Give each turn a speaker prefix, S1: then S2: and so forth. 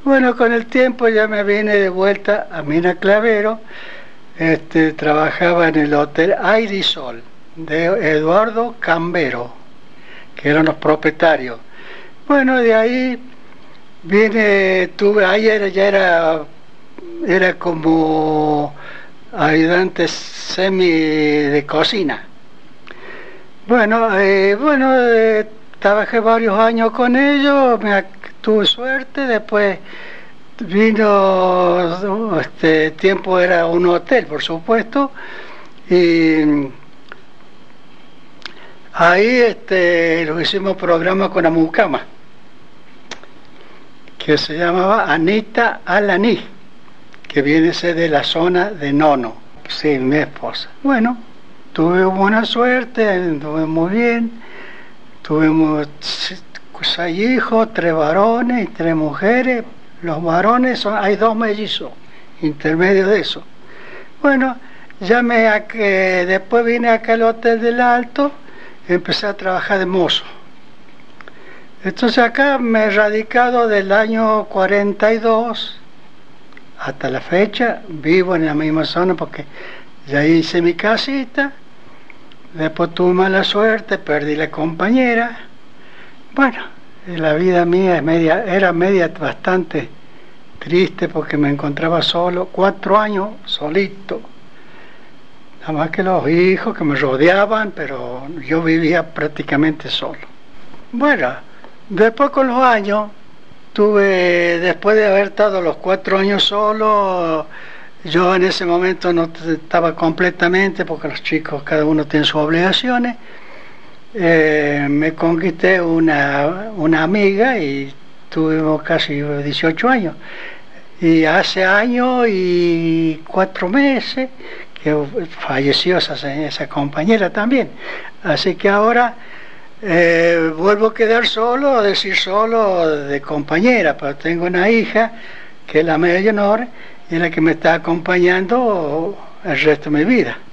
S1: Bueno, con el tiempo ya me vine de vuelta a Mina Clavero. Trabajaba en el Hotel Airisol de Eduardo Cambero, que eran los propietarios. Bueno, de ahí vine, era como ayudante semi de cocina. Trabajé varios años con ellos, tuve suerte. Después vino, tiempo era un hotel, por supuesto, y ahí lo hicimos programa con Amucama, que se llamaba Anita Alaní, que viene a ser de la zona de Nono. Sí, mi esposa. Bueno, tuve buena suerte, anduve muy bien. Tuvimos 6 hijos, 3 varones y 3 mujeres. Los varones hay 2 mellizos, intermedio de eso. Bueno, después vine acá al Hotel del Alto, empecé a trabajar de mozo. Entonces acá me he radicado del año 42 hasta la fecha, vivo en la misma zona porque ya hice mi casita. Después tuve mala suerte, perdí la compañera. Bueno, la vida mía era bastante triste porque me encontraba solo, 4 años solito. Nada más que los hijos que me rodeaban, pero yo vivía prácticamente solo. Bueno, después con los años, después de haber estado los 4 años solo, yo en ese momento no estaba completamente, porque los chicos cada uno tiene sus obligaciones. Me conquisté una amiga y tuvimos casi 18 años. Y hace año y 4 meses que falleció esa compañera también. Así que ahora vuelvo a quedar solo, a decir solo de compañera, pero tengo una hija que es la menor y es la que me está acompañando el resto de mi vida.